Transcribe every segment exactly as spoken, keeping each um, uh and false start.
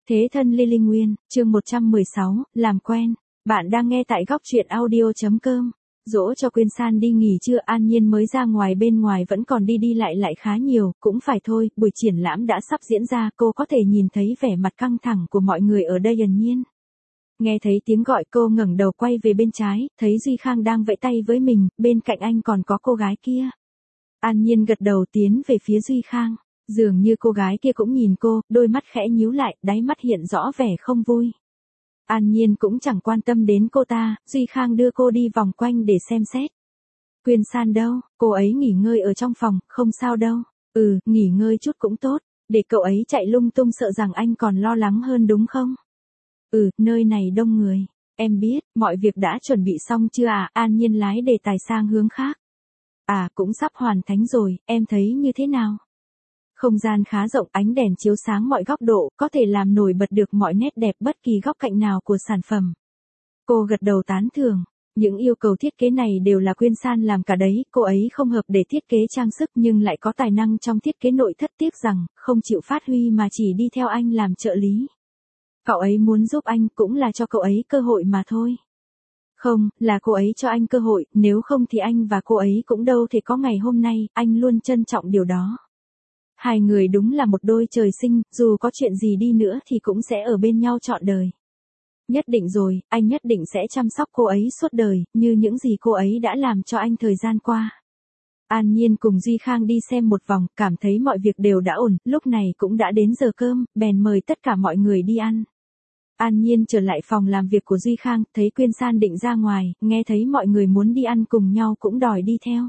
Thế thân Lily Nguyên, chương một trăm mười sáu, làm quen. Bạn đang nghe tại góc truyện audio chấm com. Dỗ cho Quyên San đi nghỉ trưa, An Nhiên mới ra ngoài, bên ngoài vẫn còn đi đi lại lại khá nhiều, cũng phải thôi, buổi triển lãm đã sắp diễn ra, cô có thể nhìn thấy vẻ mặt căng thẳng của mọi người ở đây. Ẩn Nhiên nghe thấy tiếng gọi, cô ngẩng đầu quay về bên trái, thấy Duy Khang đang vẫy tay với mình, bên cạnh anh còn có cô gái kia. An Nhiên gật đầu tiến về phía Duy Khang. Dường như cô gái kia cũng nhìn cô, đôi mắt khẽ nhíu lại, đáy mắt hiện rõ vẻ không vui. An Nhiên cũng chẳng quan tâm đến cô ta, Duy Khang đưa cô đi vòng quanh để xem xét. Quyên San đâu, cô ấy nghỉ ngơi ở trong phòng, không sao đâu. Ừ, nghỉ ngơi chút cũng tốt, để cậu ấy chạy lung tung sợ rằng anh còn lo lắng hơn đúng không? Ừ, nơi này đông người. Em biết, mọi việc đã chuẩn bị xong chưa à? An Nhiên lái đề tài sang hướng khác. À, cũng sắp hoàn thành rồi, em thấy như thế nào? Không gian khá rộng, ánh đèn chiếu sáng mọi góc độ, có thể làm nổi bật được mọi nét đẹp bất kỳ góc cạnh nào của sản phẩm. Cô gật đầu tán thưởng. Những yêu cầu thiết kế này đều là Quyên San làm cả đấy, cô ấy không hợp để thiết kế trang sức nhưng lại có tài năng trong thiết kế nội thất, tiếc rằng không chịu phát huy mà chỉ đi theo anh làm trợ lý. Cậu ấy muốn giúp anh cũng là cho cậu ấy cơ hội mà thôi. Không, là cô ấy cho anh cơ hội, nếu không thì anh và cô ấy cũng đâu thể có ngày hôm nay, anh luôn trân trọng điều đó. Hai người đúng là một đôi trời sinh, dù có chuyện gì đi nữa thì cũng sẽ ở bên nhau trọn đời. Nhất định rồi, anh nhất định sẽ chăm sóc cô ấy suốt đời, như những gì cô ấy đã làm cho anh thời gian qua. An Nhiên cùng Duy Khang đi xem một vòng, cảm thấy mọi việc đều đã ổn, lúc này cũng đã đến giờ cơm, bèn mời tất cả mọi người đi ăn. An Nhiên trở lại phòng làm việc của Duy Khang, thấy Quyên San định ra ngoài, nghe thấy mọi người muốn đi ăn cùng nhau cũng đòi đi theo.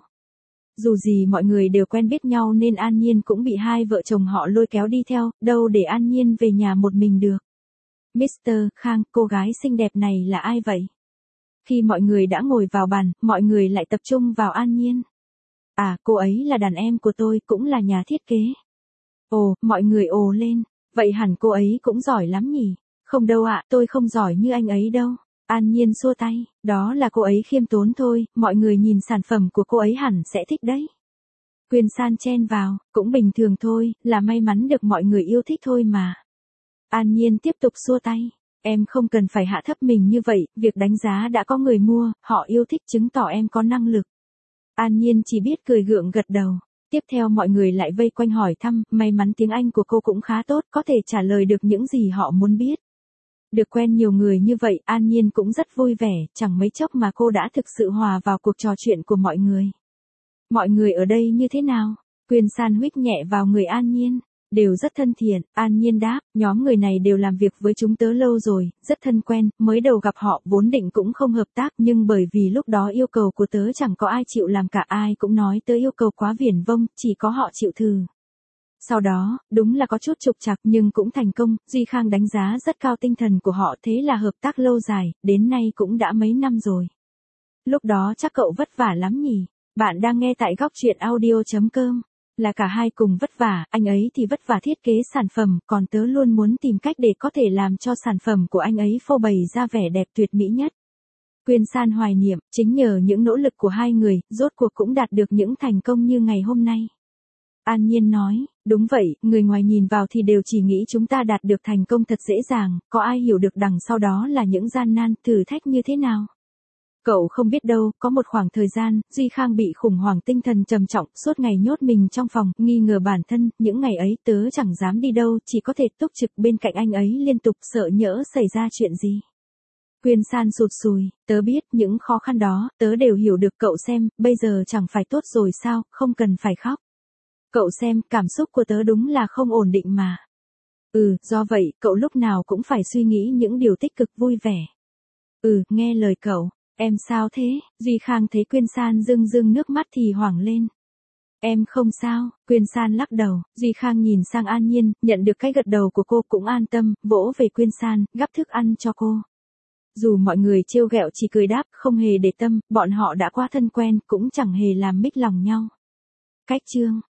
Dù gì mọi người đều quen biết nhau nên An Nhiên cũng bị hai vợ chồng họ lôi kéo đi theo, đâu để An Nhiên về nhà một mình được. mít tơ Khang, cô gái xinh đẹp này là ai vậy? Khi mọi người đã ngồi vào bàn, mọi người lại tập trung vào An Nhiên. À, cô ấy là đàn em của tôi, cũng là nhà thiết kế. Ồ, mọi người ồ lên, vậy hẳn cô ấy cũng giỏi lắm nhỉ? Không đâu ạ, tôi không giỏi như anh ấy đâu. An Nhiên xua tay, đó là cô ấy khiêm tốn thôi, mọi người nhìn sản phẩm của cô ấy hẳn sẽ thích đấy. Quyên San chen vào, cũng bình thường thôi, là may mắn được mọi người yêu thích thôi mà. An Nhiên tiếp tục xua tay, em không cần phải hạ thấp mình như vậy, việc đánh giá đã có người mua, họ yêu thích chứng tỏ em có năng lực. An Nhiên chỉ biết cười gượng gật đầu. Tiếp theo mọi người lại vây quanh hỏi thăm, may mắn tiếng Anh của cô cũng khá tốt, có thể trả lời được những gì họ muốn biết. Được quen nhiều người như vậy, An Nhiên cũng rất vui vẻ, chẳng mấy chốc mà cô đã thực sự hòa vào cuộc trò chuyện của mọi người. Mọi người ở đây như thế nào? Quyên San huých nhẹ vào người An Nhiên. Đều rất thân thiện, An Nhiên đáp, nhóm người này đều làm việc với chúng tớ lâu rồi, rất thân quen, mới đầu gặp họ vốn định cũng không hợp tác nhưng bởi vì lúc đó yêu cầu của tớ chẳng có ai chịu làm cả, ai cũng nói tớ yêu cầu quá viển vông, chỉ có họ chịu thử. Sau đó, đúng là có chút trục trặc nhưng cũng thành công, Duy Khang đánh giá rất cao tinh thần của họ, thế là hợp tác lâu dài, đến nay cũng đã mấy năm rồi. Lúc đó chắc cậu vất vả lắm nhỉ? Bạn đang nghe tại góc truyện audio chấm com. Là cả hai cùng vất vả, anh ấy thì vất vả thiết kế sản phẩm, còn tớ luôn muốn tìm cách để có thể làm cho sản phẩm của anh ấy phô bày ra vẻ đẹp tuyệt mỹ nhất. Quyên San hoài niệm, chính nhờ những nỗ lực của hai người, rốt cuộc cũng đạt được những thành công như ngày hôm nay. An Nhiên nói, đúng vậy, người ngoài nhìn vào thì đều chỉ nghĩ chúng ta đạt được thành công thật dễ dàng, có ai hiểu được đằng sau đó là những gian nan, thử thách như thế nào. Cậu không biết đâu, có một khoảng thời gian, Duy Khang bị khủng hoảng tinh thần trầm trọng, suốt ngày nhốt mình trong phòng, nghi ngờ bản thân, những ngày ấy tớ chẳng dám đi đâu, chỉ có thể túc trực bên cạnh anh ấy liên tục, sợ nhỡ xảy ra chuyện gì. Quyên San sụt sùi, tớ biết những khó khăn đó, tớ đều hiểu được, cậu xem, bây giờ chẳng phải tốt rồi sao, không cần phải khóc. Cậu xem, cảm xúc của tớ đúng là không ổn định mà. Ừ, do vậy, cậu lúc nào cũng phải suy nghĩ những điều tích cực vui vẻ. Ừ, nghe lời cậu. Em sao thế? Duy Khang thấy Quyên San rưng rưng nước mắt thì hoảng lên. Em không sao, Quyên San lắc đầu, Duy Khang nhìn sang An Nhiên, nhận được cái gật đầu của cô cũng an tâm, vỗ về Quyên San, gắp thức ăn cho cô. Dù mọi người trêu ghẹo chỉ cười đáp, không hề để tâm, bọn họ đã quá thân quen, cũng chẳng hề làm mích lòng nhau. Cách chương